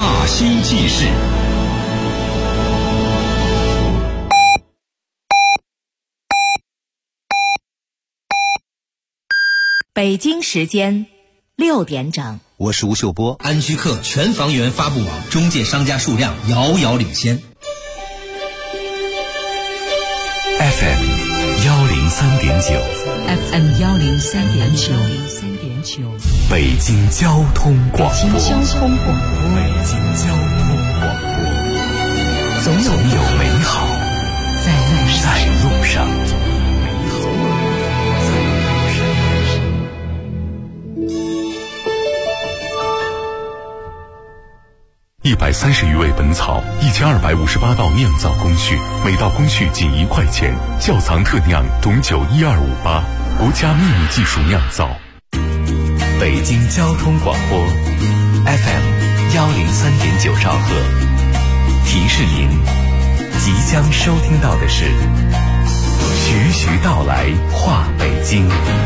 大兴记事。 北京时间6点整， 我是吴秀波。 安居客全房源发布网中介商家数量遥遥领先。 FM 103.9 FM 103.9， 北京交通广播。 北京交通广播，总有美好在路上。130余味本草，1258道酿造工序，每道工序仅1块钱。窖藏特酿董酒12588，国家秘密技术酿造。北京交通广播 FM 103.9兆赫，提示您即将收听到的是徐徐道来话北京。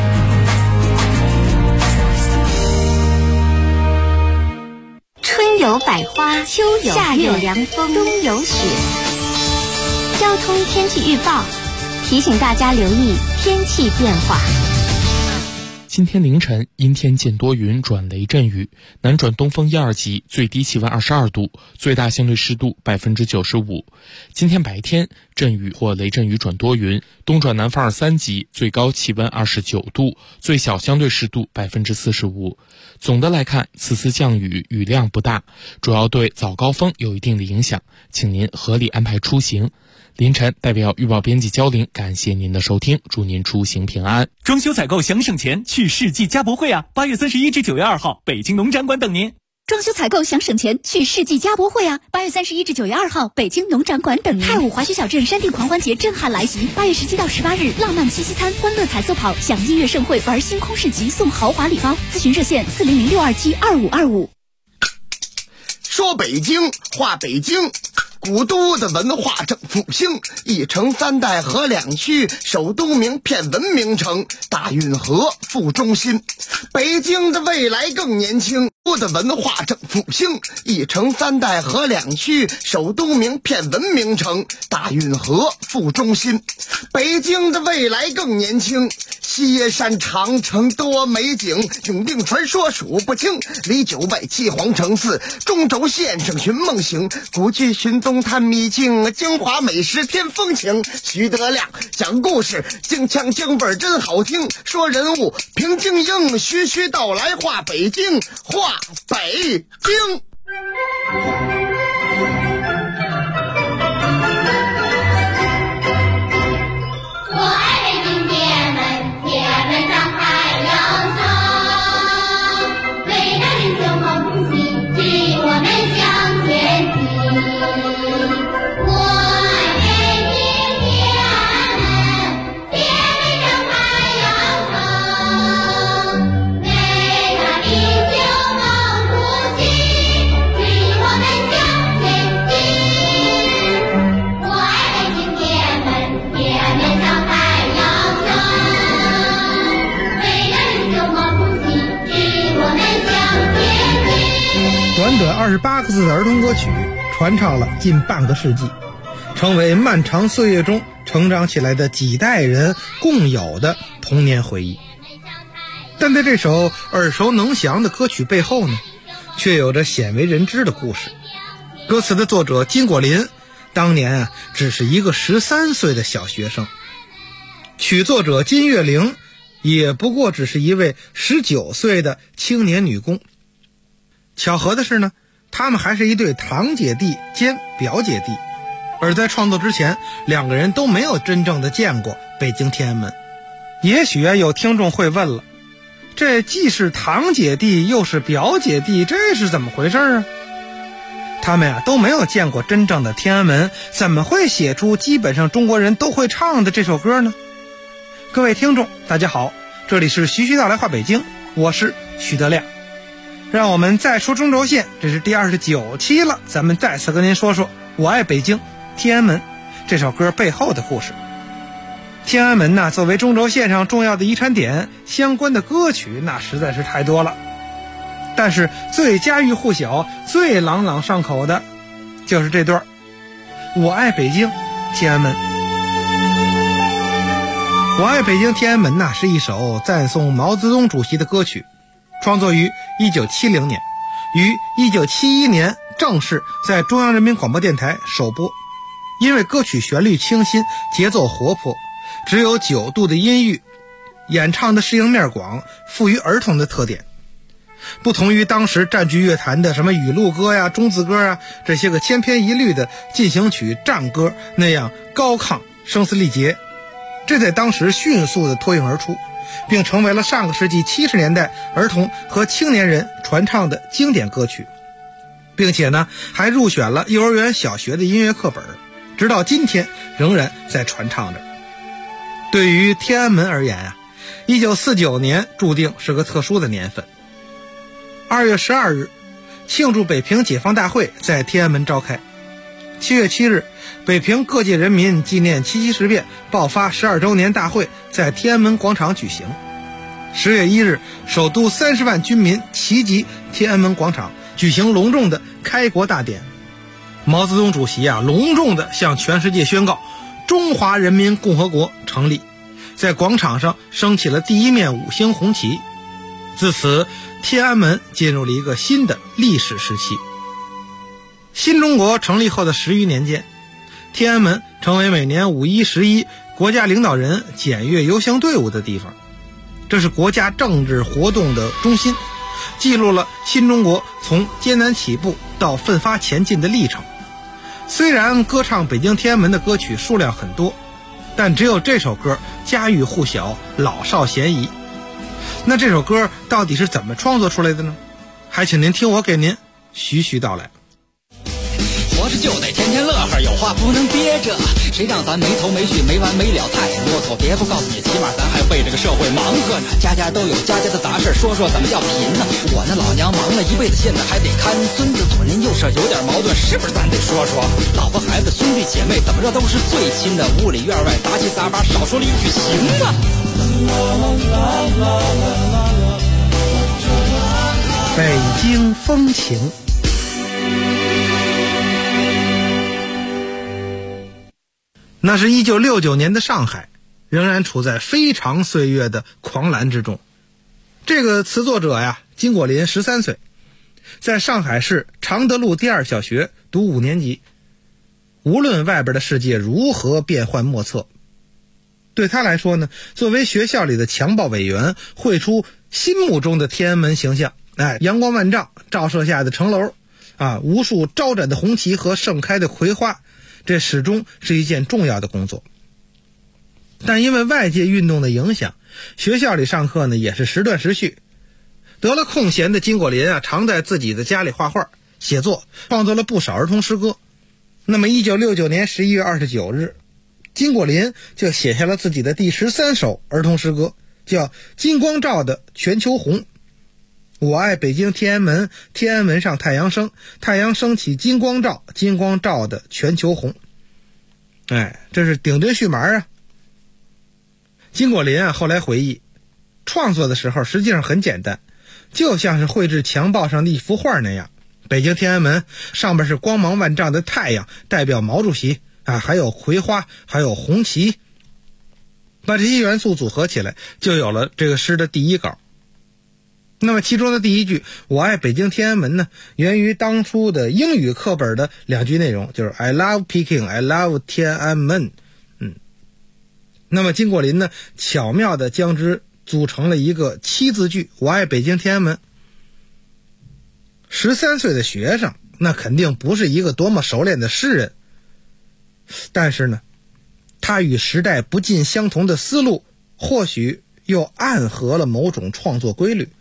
春有百花，秋有夏有凉风，冬有雪。交通天气预报提醒大家留意天气变化。 今天凌晨阴天见多云转雷阵雨，南转东风1、2级，最低气温22度，最大相对湿度95%。今天白天阵雨或雷阵雨转多云，东转南风2、3级，最高气温29度，最小相对湿度45%。总的来看，此次降雨雨量不大，主要对早高峰有一定的影响，请您合理安排出行。凌晨代表预报编辑焦玲，感谢您的收听，祝您出行平安。 装修采购想省钱，去世纪家博会啊！8月31至9月2号，北京农展馆等您。 装修采购想省钱，去世纪家博会啊！8月31至9月2号，北京农展馆等您。太武滑雪小镇山地狂欢节震撼来袭，8月17到18日，浪漫七夕餐、欢乐彩色跑、享音乐盛会、玩星空市集，送豪华礼包。咨询热线400-627-2525。 说北京话北京，古都的文化正复兴，一城三代河两区，首都名片文明城，大运河副中心。北京的未来更年轻，古都的文化正复兴，一城三代河两区，首都名片文明城，大运河副中心。北京的未来更年轻，西山长城多美景，永定传说数不清，离9拜七皇城寺，中轴线上寻梦行，古剧寻踪探秘境，京华美食添风情。徐德亮讲故事，京腔京味真好听，说人物平静英，徐徐道来话北京，话北京。 短短28个字的儿童歌曲，传唱了近半个世纪，成为漫长岁月中成长起来的几代人共有的童年回忆。但在这首耳熟能详的歌曲背后呢，却有着鲜为人知的故事。歌词的作者金果林当年只是一个13岁的小学生，曲作者金岳玲也不过只是一位19岁的青年女工。巧合的是呢，他们还是一对堂姐弟兼表姐弟，而在创作之前，两个人都没有真正的见过北京天安门。也许有听众会问了，这既是堂姐弟又是表姐弟，这是怎么回事啊？他们都没有见过真正的天安门，怎么会写出基本上中国人都会唱的这首歌呢？各位听众大家好，这里是徐徐道来话北京，我是徐德亮。让我们再说中轴线，这是第29期了，咱们再次跟您说说我爱北京天安门这首歌背后的故事。天安门呢，作为中轴线上重要的遗产点，相关的歌曲那实在是太多了。 但是最家喻户晓、最朗朗上口的，就是这段我爱北京天安门。我爱北京天安门呐，是一首赞颂毛泽东主席的歌曲，创作于1970年，于1971年正式在中央人民广播电台首播。因为歌曲旋律清新，节奏活泼，只有9度的音域，演唱的适应面广，富于儿童的特点。不同于当时占据乐坛的什么语录歌呀、中字歌啊这些个千篇一律的进行曲、战歌那样高亢、声嘶力竭，这在当时迅速的脱颖而出，并成为了上个世纪70年代儿童和青年人传唱的经典歌曲，并且呢还入选了幼儿园、小学的音乐课本，直到今天仍然在传唱着。对于天安门而言啊，1949年注定是个特殊的年份。2月12日，庆祝北平解放大会在天安门召开。7月7日，北平各界人民纪念七七事变爆发12周年大会在天安门广场举行。10月1日，首都30万军民齐集天安门广场，举行隆重的开国大典。毛泽东主席隆重地向全世界宣告中华人民共和国成立，在广场上升起了第一面5星红旗。自此，天安门进入了一个新的历史时期。新中国成立后的10余年间，天安门成为每年5·1、11国家领导人检阅游行队伍的地方，这是国家政治活动的中心，记录了新中国从艰难起步到奋发前进的历程。虽然歌唱北京天安门的歌曲数量很多，但只有这首歌家喻户晓，老少咸宜。那这首歌到底是怎么创作出来的呢？还请您听我给您徐徐道来。 活着就得天天乐呵，有话不能憋着，谁让咱没头没绪没完没了太啰嗦。别不告诉你，起码咱还为这个社会忙活呢。家家都有家家的杂事，说说怎么叫贫呢？我那老娘忙了一辈子，现在还得看孙子，左邻右舍有点矛盾，是不是咱得说说？老婆孩子兄弟姐妹怎么着都是最亲的，屋里院外杂七杂八，少说了一句行啊。 北京风情。那是1969年的上海，仍然处在非常岁月的狂澜之中。这个词作者金果林13岁，在上海市常德路第2小学读5年级。无论外边的世界如何变幻莫测，对他来说呢，作为学校里的强报委员，绘出心目中的天安门形象，阳光万丈照射下的城楼无数招展的红旗和盛开的葵花，这始终是一件重要的工作。但因为外界运动的影响，学校里上课呢也是时断时续。得了空闲的金果林常在自己的家里画画、写作，创作了不少儿童诗歌。那么1969年11月29日，金果林就写下了自己的第13首儿童诗歌，叫《金光照的全球红》。我爱北京天安门，天安门上太阳升，太阳升起金光照，金光照的全球红。这是顶针续麻金果林后来回忆，创作的时候实际上很简单，就像是绘制墙报上的一幅画那样。北京天安门上面是光芒万丈的太阳，代表毛主席还有葵花，还有红旗，把这些元素组合起来，就有了这个诗的第一稿。那么其中的第一句我爱北京天安门呢，源于当初的英语课本的2句内容，就是 I love Peking, I love 天安门。那么金果林呢，巧妙地将之组成了一个7字句，我爱北京天安门。13岁的学生，那肯定不是一个多么熟练的诗人，但是呢，他与时代不尽相同的思路，或许又暗合了某种创作规律。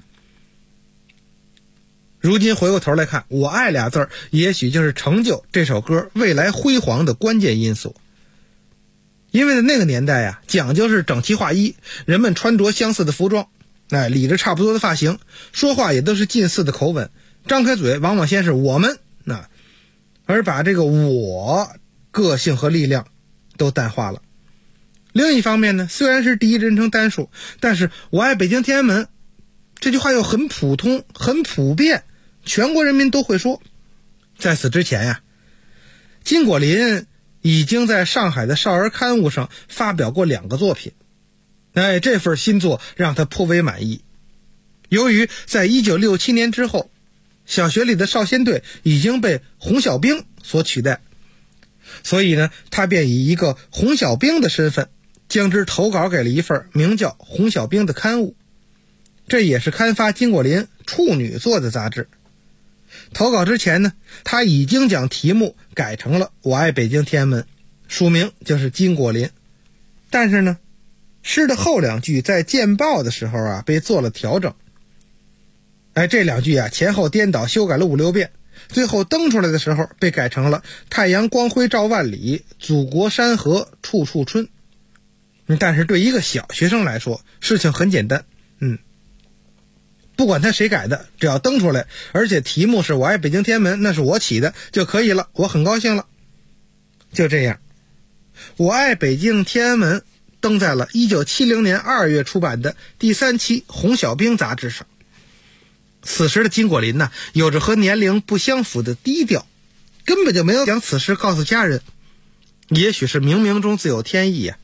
如今回过头来看，我爱俩字儿，也许就是成就这首歌未来辉煌的关键因素。因为在那个年代讲究是整齐划一，人们穿着相似的服装，理着差不多的发型，说话也都是近似的口吻，张开嘴往往先是我们，而把这个我个性和力量都淡化了。另一方面呢，虽然是第一人称单数，但是我爱北京天安门这句话又很普通很普遍，全国人民都会说。在此之前呀，金果林已经在上海的少儿刊物上发表过2个作品，这份新作让他颇为满意。由于在1967年之后，小学里的少先队已经被红小兵所取代，所以呢，他便以一个红小兵的身份将之投稿给了一份名叫《红小兵》的刊物，这也是刊发金果林处女作的杂志。投稿之前呢，他已经将题目改成了《我爱北京天安门》，署名就是金果林。但是呢，诗的后2句在见报的时候被做了调整。这2句前后颠倒修改了5、6遍，最后登出来的时候被改成了太阳光辉照万里，祖国山河处处春。但是对一个小学生来说，事情很简单，不管他谁改的，只要登出来，而且题目是我爱北京天安门，那是我起的就可以了，我很高兴了。就这样，我爱北京天安门登在了1970年2月出版的第3期红小兵杂志上。此时的金果林有着和年龄不相符的低调，根本就没有将此事告诉家人。也许是冥冥中自有天意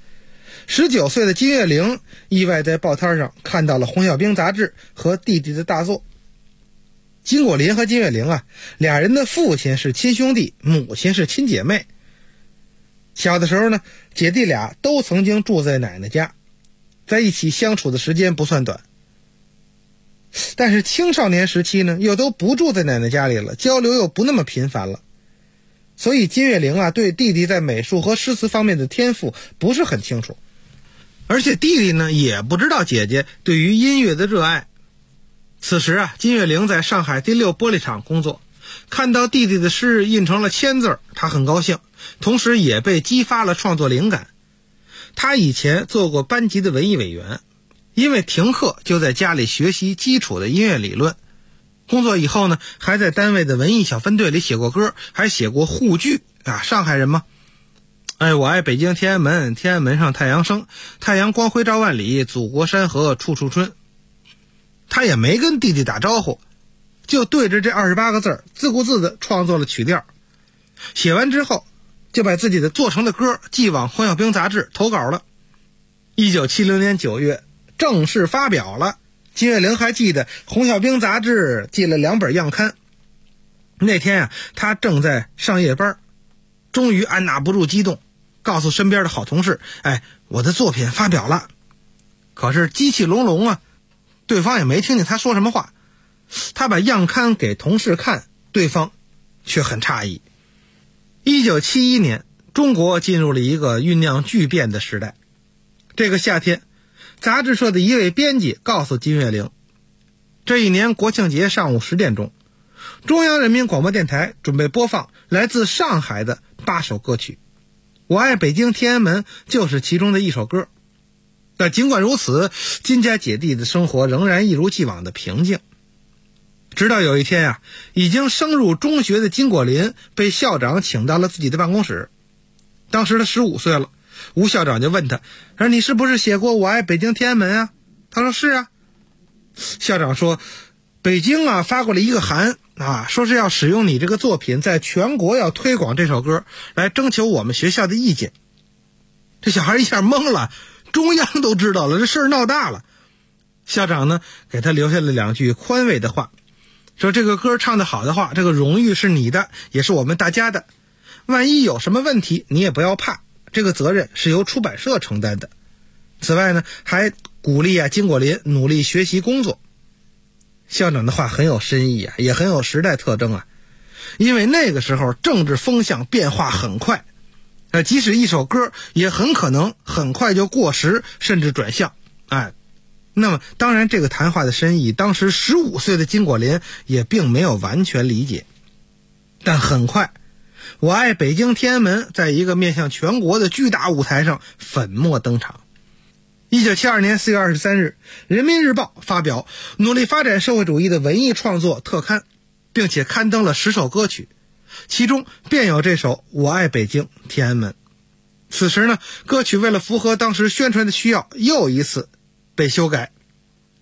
19岁的金岳霖意外在报摊上看到了红小兵杂志和弟弟的大作。金果林和金岳霖俩人的父亲是亲兄弟，母亲是亲姐妹。小的时候呢，姐弟俩都曾经住在奶奶家，在一起相处的时间不算短。但是青少年时期呢，又都不住在奶奶家里了，交流又不那么频繁了。所以金岳霖对弟弟在美术和诗词方面的天赋不是很清楚，而且弟弟呢也不知道姐姐对于音乐的热爱。此时金岳霖在上海第6玻璃厂工作，看到弟弟的诗印成了签字，他很高兴，同时也被激发了创作灵感。他以前做过班级的文艺委员，因为停课就在家里学习基础的音乐理论。工作以后呢，还在单位的文艺小分队里写过歌，还写过沪剧上海人嘛。我爱北京天安门，天安门上太阳升，太阳光辉照万里，祖国山河处处春。他也没跟弟弟打招呼，就对着这28个字自顾自地创作了曲调。写完之后，就把自己的做成的歌寄往红小兵杂志投稿了。1970年9月正式发表了。金岳霖还记得红小兵杂志寄了2本样刊。那天他正在上夜班，终于按捺不住激动，告诉身边的好同事，我的作品发表了。可是机器隆隆对方也没听见他说什么话。他把样刊给同事看，对方却很诧异。1971年，中国进入了一个酝酿巨变的时代。这个夏天，杂志社的一位编辑告诉金岳霖，这一年国庆节上午10点钟，中央人民广播电台准备播放来自上海的8首歌曲，我爱北京天安门就是其中的一首歌。但尽管如此，金家姐弟的生活仍然一如既往的平静。直到有一天已经升入中学的金果林被校长请到了自己的办公室。当时他15岁了，吴校长就问他，说你是不是写过我爱北京天安门他说是校长说，北京发过了一个函说是要使用你这个作品在全国要推广这首歌，来征求我们学校的意见。这小孩一下懵了，中央都知道了，这事儿闹大了。校长呢给他留下了2句宽慰的话，说这个歌唱得好的话，这个荣誉是你的，也是我们大家的，万一有什么问题你也不要怕，这个责任是由出版社承担的。此外呢，还鼓励金果林努力学习工作。校长的话很有深意也很有时代特征因为那个时候政治风向变化很快，即使一首歌也很可能很快就过时，甚至转向那么当然这个谈话的深意，当时15岁的金果林也并没有完全理解。但很快，我爱北京天安门在一个面向全国的巨大舞台上粉墨登场。1972年4月23日，人民日报发表努力发展社会主义的文艺创作特刊，并且刊登了10首歌曲，其中便有这首我爱北京天安门。此时呢，歌曲为了符合当时宣传的需要，又一次被修改。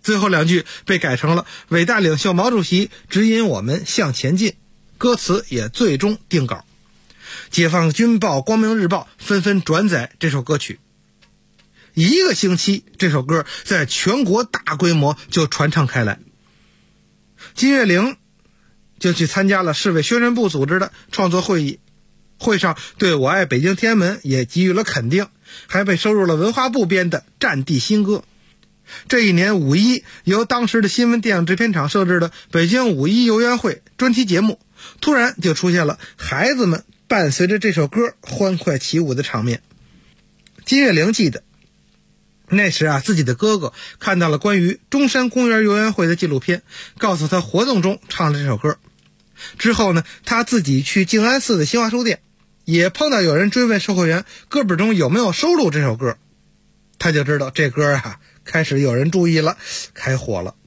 最后2句被改成了伟大领袖毛主席指引我们向前进，歌词也最终定稿。解放军报、光明日报纷纷转载这首歌曲。1个星期，这首歌在全国大规模就传唱开来。金岳霖就去参加了市委宣传部组织的创作会议，会上对我爱北京天安门也给予了肯定，还被收入了文化部编的战地新歌。这一年5·1，由当时的新闻电影制片厂设置的北京5·1游园会专题节目，突然就出现了孩子们伴随着这首歌欢快起舞的场面。金岳霖记得，那时自己的哥哥看到了关于中山公园游园会的纪录片，告诉他活动中唱了这首歌。之后呢，他自己去静安寺的新华书店，也碰到有人追问售货员歌本中有没有收录这首歌，他就知道这歌开始有人注意了，开火了。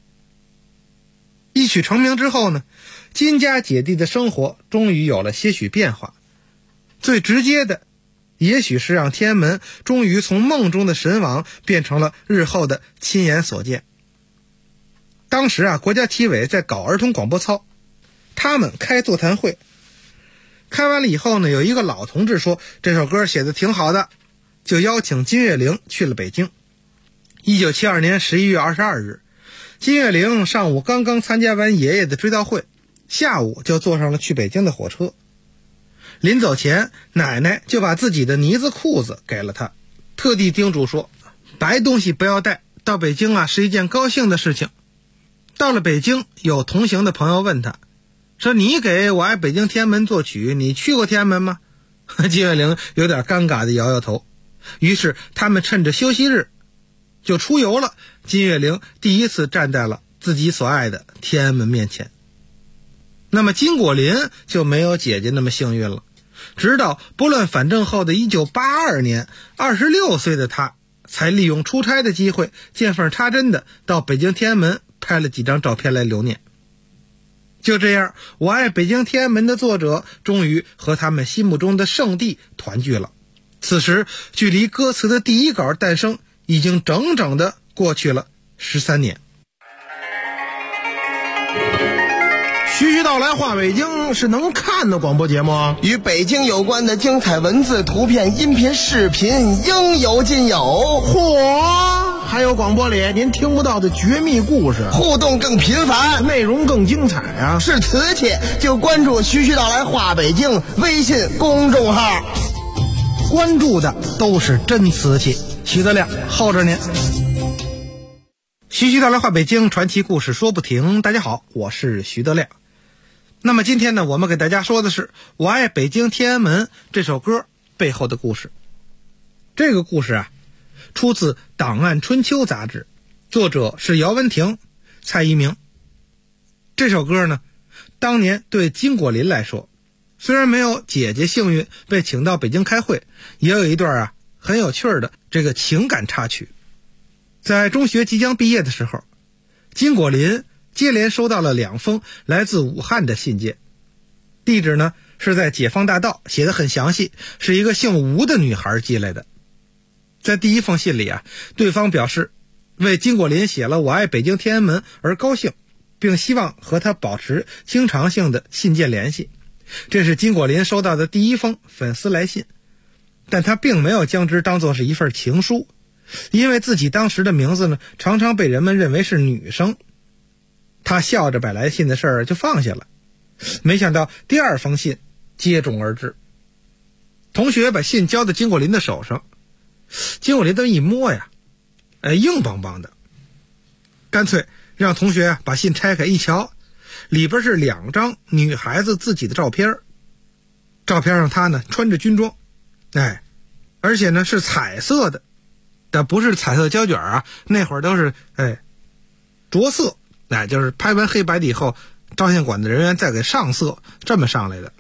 一曲成名之后呢，金家姐弟的生活终于有了些许变化。最直接的也许是让天安门终于从梦中的神往变成了日后的亲眼所见。当时国家体委在搞儿童广播操，他们开座谈会，开完了以后呢，有一个老同志说这首歌写得挺好的，就邀请金岳霖去了北京。1972年11月22日，金岳霖上午刚刚参加完爷爷的追悼会，下午就坐上了去北京的火车。临走前，奶奶就把自己的呢子裤子给了他，特地叮嘱说白东西不要带，到北京是一件高兴的事情。到了北京，有同行的朋友问他说，你给我爱北京天安门作曲，你去过天安门吗？金岳霖有点尴尬地摇摇头。于是他们趁着休息日就出游了。金岳霖第一次站在了自己所爱的天安门面前。那么金果林就没有姐姐那么幸运了。直到拨乱反正后的1982年，26岁的他才利用出差的机会，见缝插针的到北京天安门拍了几张照片来留念。就这样，我爱北京天安门的作者终于和他们心目中的圣地团聚了。此时距离歌词的第一稿诞生已经整整的过去了13年。 徐徐道来话北京是能看的广播节目， 与北京有关的精彩文字、图片、音频、视频应有尽有。 嚯！还有广播里您听不到的绝密故事， 互动更频繁， 内容更精彩啊！ 是瓷器就关注徐徐道来话北京微信公众号， 关注的都是真瓷器。徐德亮候着您。徐徐道来话北京，传奇故事说不停。大家好，我是徐德亮。那么今天呢，我们给大家说的是《我爱北京天安门》这首歌背后的故事。这个故事出自《档案春秋》杂志，作者是姚文婷、蔡一鸣。这首歌呢，当年对金果林来说，虽然没有姐姐幸运被请到北京开会，也有一段很有趣的这个情感插曲。在中学即将毕业的时候，金果林接连收到了2封来自武汉的信件，地址呢是在解放大道，写得很详细，是一个姓吴的女孩寄来的。在第一封信里对方表示为金果林写了我爱北京天安门而高兴，并希望和他保持经常性的信件联系。这是金果林收到的第一封粉丝来信，但他并没有将之当作是一份情书，因为自己当时的名字呢常常被人们认为是女生。他笑着把来信的事儿就放下了。没想到第2封信接踵而至，同学把信交到金果林的手上，金果林这一摸硬邦邦的，干脆让同学把信拆开一瞧，里边是2张女孩子自己的照片。照片上她呢穿着军装，而且呢是彩色的，但不是彩色胶卷那会儿都是着色，就是拍完黑白的以后，照相馆的人员再给上色，这么上来的。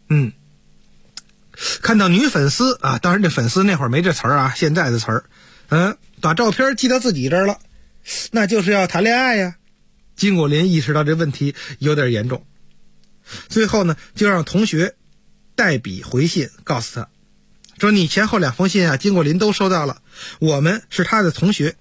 看到女粉丝当然这粉丝那会儿没这词儿现在的词儿，把照片寄到自己这儿了，那就是要谈恋爱呀。金果林意识到这问题有点严重，最后呢就让同学代笔回信告诉他说，你前后2封信金果林都收到了，我们是他的同学，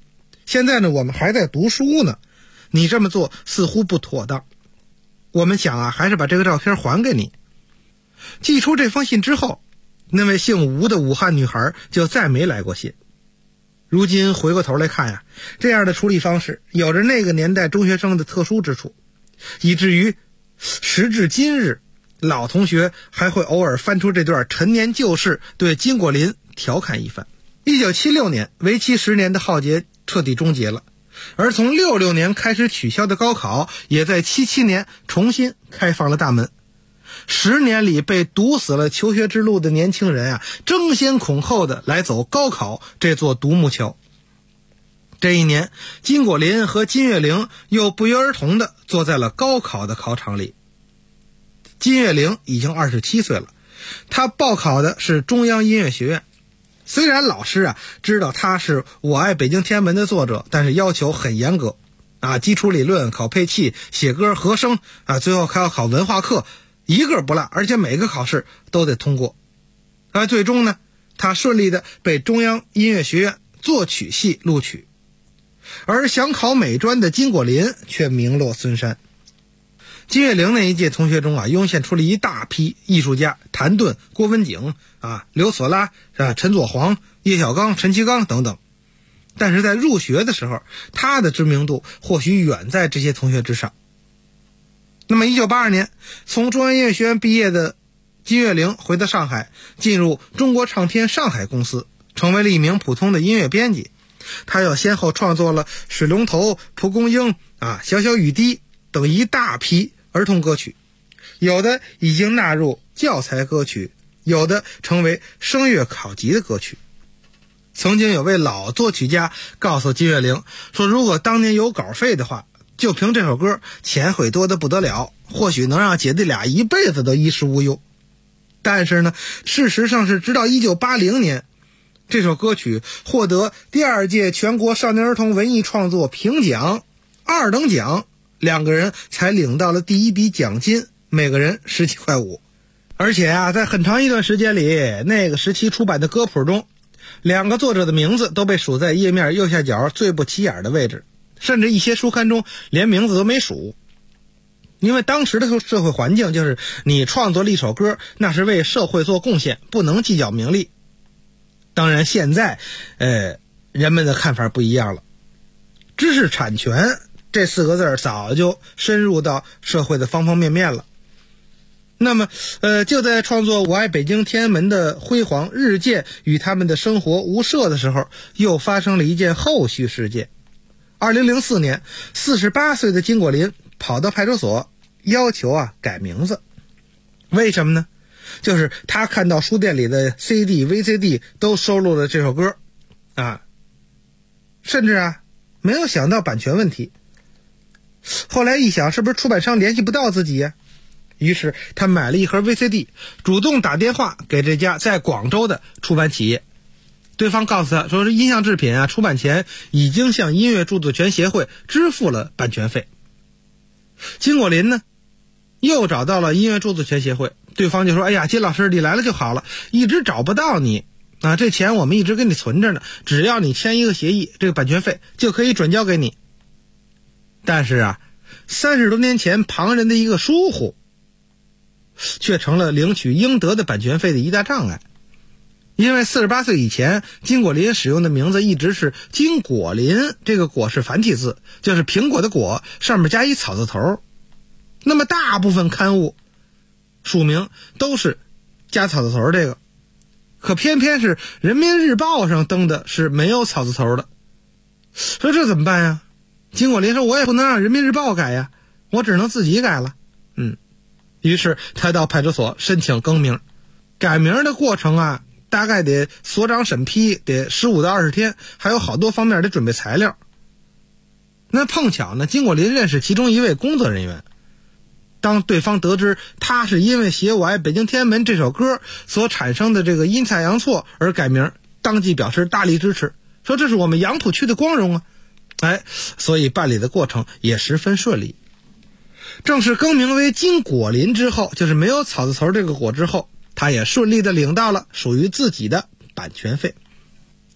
现在呢我们还在读书呢，你这么做似乎不妥当。我们想啊，还是把这个照片还给你。寄出这封信之后，那位姓吴的武汉女孩就再没来过信。如今回过头来看呀，这样的处理方式有着那个年代中学生的特殊之处，以至于时至今日，老同学还会偶尔翻出这段陈年旧事，对金果林调侃一番。1976年，为期10年的浩劫彻底终结了，而从66年开始取消的高考，也在77年重新开放了大门。10年里被堵死了求学之路的年轻人啊，争先恐后的来走高考这座独木桥。这一年，金果林和金岳霖又不约而同的坐在了高考的考场里。金岳霖已经27岁了，他报考的是中央音乐学院。虽然老师啊知道他是《我爱北京天安门》的作者，但是要求很严格啊，基础理论、考配器、写歌、和声啊，最后还要考文化课，一个不落，而且每个考试都得通过。而最终呢，他顺利的被中央音乐学院作曲系录取。而想考美专的金果林却名落孙山。金岳霖那一届同学中啊，涌现出了一大批艺术家，谭盾、郭文景啊、刘索拉啊、陈佐煌、叶小刚、陈其刚等等。但是在入学的时候，他的知名度或许远在这些同学之上。那么1982年，从中央音乐学院毕业的金岳霖回到上海，进入中国唱片上海公司，成为了一名普通的音乐编辑。他又先后创作了《水龙头》、《蒲公英》啊、《小小雨滴》等一大批儿童歌曲，有的已经纳入教材歌曲，有的成为声乐考级的歌曲。曾经有位老作曲家告诉金岳霖说，如果当年有稿费的话，就凭这首歌钱会多得不得了，或许能让姐弟俩一辈子都衣食无忧。但是呢，事实上是直到1980年，这首歌曲获得第2届全国少年儿童文艺创作评奖2等奖，2个人才领到了第1笔奖金，每个人17.5块。而且啊，在很长一段时间里，那个时期出版的歌谱中，2个作者的名字都被数在页面右下角最不起眼的位置，甚至一些书刊中连名字都没数。因为当时的社会环境就是你创作了一首歌，那是为社会做贡献，不能计较名利。当然现在人们的看法不一样了，知识产权这4个字早就深入到社会的方方面面了。那么就在创作《我爱北京天安门》的辉煌日渐与他们的生活无涉的时候，又发生了一件后续事件。2004年，48岁的金果林跑到派出所要求改名字。为什么呢？就是他看到书店里的 CD、VCD 都收录了这首歌啊，甚至没有想到版权问题。后来一想，是不是出版商联系不到自己呀？于是他买了一盒 VCD， 主动打电话给这家在广州的出版企业。对方告诉他说，是音像制品出版前已经向音乐著作权协会支付了版权费。金果林呢又找到了音乐著作权协会，对方就说，哎呀，金老师你来了就好了，一直找不到你啊，这钱我们一直给你存着呢，只要你签一个协议，这个版权费就可以转交给你。但是30多年前旁人的一个疏忽，却成了领取应得的版权费的一大障碍。因为48岁以前，金果林使用的名字一直是金果林，这个果是繁体字，就是苹果的果，上面加一草字头。那么大部分刊物署名都是加草字头这个，可偏偏是人民日报上登的是没有草字头的。说这怎么办呀？金果林说，我也不能让人民日报改呀，我只能自己改了。于是他到派出所申请更名。改名的过程大概得所长审批，得15到20天，还有好多方面的准备材料。那碰巧呢，金果林认识其中一位工作人员。当对方得知他是因为写《我爱北京天安门》这首歌所产生的这个阴差阳错而改名，当即表示大力支持，说这是我们杨浦区的光荣所以办理的过程也十分顺利。正式更名为金果林之后，就是没有草字头这个果之后，他也顺利的领到了属于自己的版权费。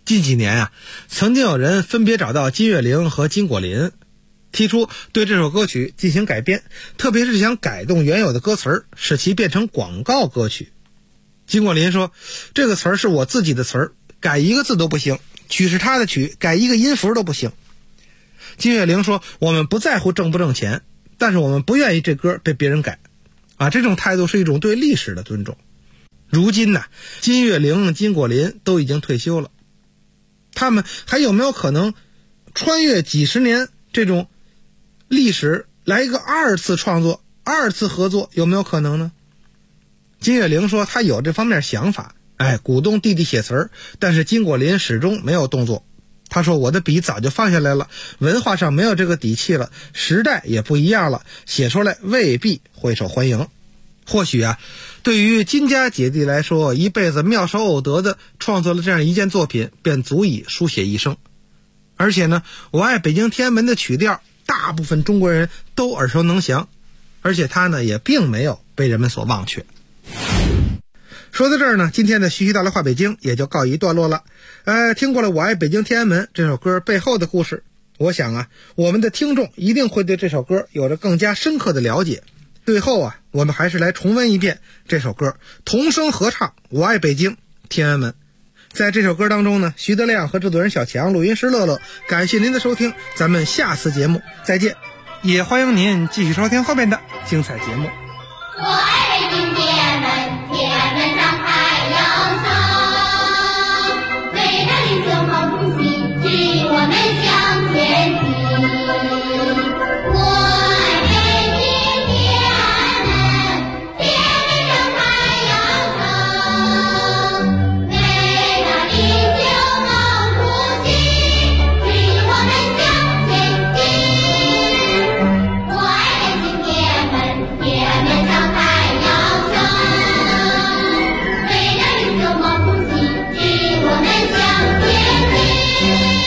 近几年啊，曾经有人分别找到金岳霖和金果林，提出对这首歌曲进行改编，特别是想改动原有的歌词，使其变成广告歌曲。金果林说，这个词儿是我自己的词儿，改一个字都不行，曲是他的曲，改一个音符都不行。金岳霖说，我们不在乎挣不挣钱，但是我们不愿意这歌被别人改啊，这种态度是一种对历史的尊重。如今呢，金岳霖、金果林都已经退休了，他们还有没有可能穿越几十年这种历史来一个二次创作、二次合作，有没有可能呢？金岳霖说他有这方面想法，鼓动弟弟写词儿，但是金果林始终没有动作。他说，我的笔早就放下来了，文化上没有这个底气了，时代也不一样了，写出来未必会受欢迎。或许啊，对于金家姐弟来说，一辈子妙手偶得的创作了这样一件作品，便足以书写一生。而且呢，我爱北京天安门的曲调，大部分中国人都耳熟能详，而且它呢也并没有被人们所忘却。说到这儿呢，今天的徐徐道来话北京也就告一段落了。听过了我爱北京天安门这首歌背后的故事，我想啊，我们的听众一定会对这首歌有着更加深刻的了解。最后啊，我们还是来重温一遍这首歌，同声合唱我爱北京天安门。在这首歌当中呢，徐德亮和制作人小强，录音师乐乐，感谢您的收听，咱们下次节目再见，也欢迎您继续收听后面的精彩节目。 我爱北京天安门，天安门上太阳升，为了领袖毛主席指引我们向前进。我爱北京天安门，天安门上太阳升，为了领袖毛主席指引我们向前进。我爱北京天安门，天安门上太阳升，为了领袖毛主席指引我们向前进。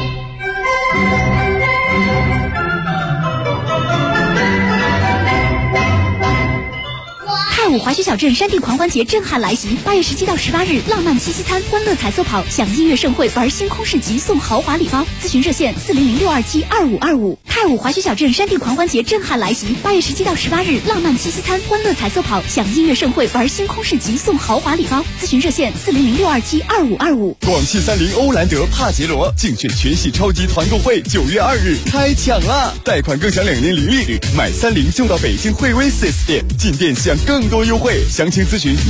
太武滑雪小镇山地狂欢节震撼来袭，8月17到18日，浪漫七夕餐、欢乐彩色跑、享音乐盛会，玩星空市集送豪华礼包。咨询热线400-627-2525。太武滑雪小镇山地狂欢节震撼来袭，8月17到18日，浪漫七夕餐、欢乐彩色跑、享音乐盛会，玩星空市集送豪华礼包。咨询热线400-627-2525。 广汽30欧蓝德帕杰罗竞选全系超级团购会9月2日开抢啦！贷款更享2年零利率，买30就到北京惠威 4S 店，进店享更多优惠。详情咨询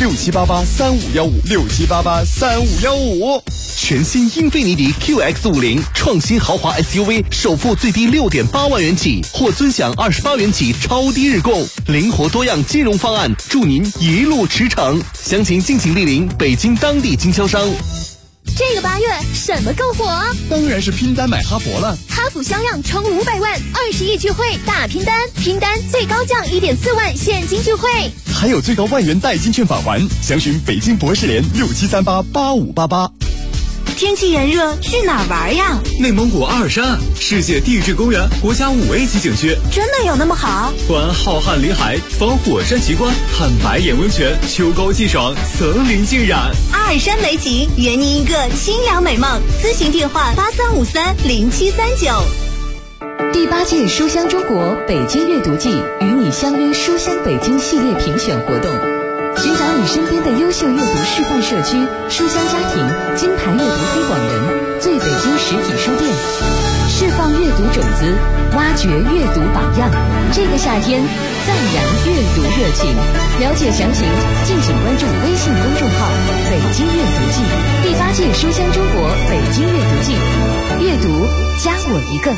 67883515，67883515。全新英菲尼迪 QX50 创新豪华 SUV， 首付最低6.8万元起，或尊享28元起超低日供，灵活多样金融方案，祝您一路驰骋。详情敬请莅临北京当地经销商。 这个8月什么更火啊？ 当然是拼单买哈佛了。 哈弗销量冲500万，20亿聚会大拼单，拼单最高降1.4万现金聚会， 还有最高万元代金券返还。详询北京博士联67388588。 天气炎热，去哪儿玩呀？ 内蒙古阿尔山世界地质公园国家5A 级景区， 真的有那么好？ 观浩瀚林海，访火山奇观，看白眼温泉，秋高气爽，层林尽染。 阿尔山美景，圆你一个清凉美梦。咨询电话83530739。 第8届书香中国北京阅读季与你相约书香北京系列评选活动，寻找你身边的优秀阅读示范社区、书香家庭、金牌阅读推广人、最北京实体书店，释放阅读种子，挖掘阅读榜样。这个夏天，赞扬阅读热情。了解详情，敬请关注微信公众号“北京阅读季”。第8届书香中国北京阅读季，阅读加我一个。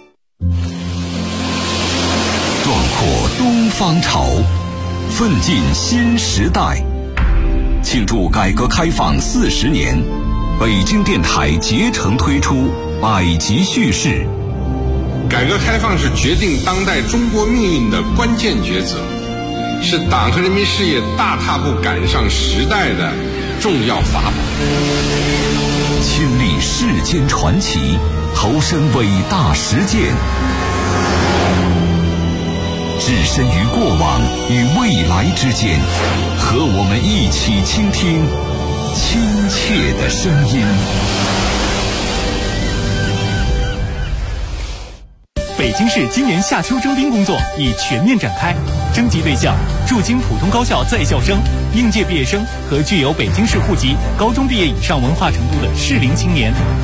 壮阔东方潮，奋进新时代。庆祝改革开放40年，北京电台竭诚推出百集叙事。 改革开放是决定当代中国命运的关键抉择，是党和人民事业大踏步赶上时代的重要法宝。 亲历世间传奇，投身伟大实践，置身于过往与未来之间，和我们一起倾听亲切的声音。 北京市今年夏秋征兵工作已全面展开，征集对象驻京普通高校在校生、应届毕业生和具有北京市户籍、高中毕业以上文化程度的适龄青年。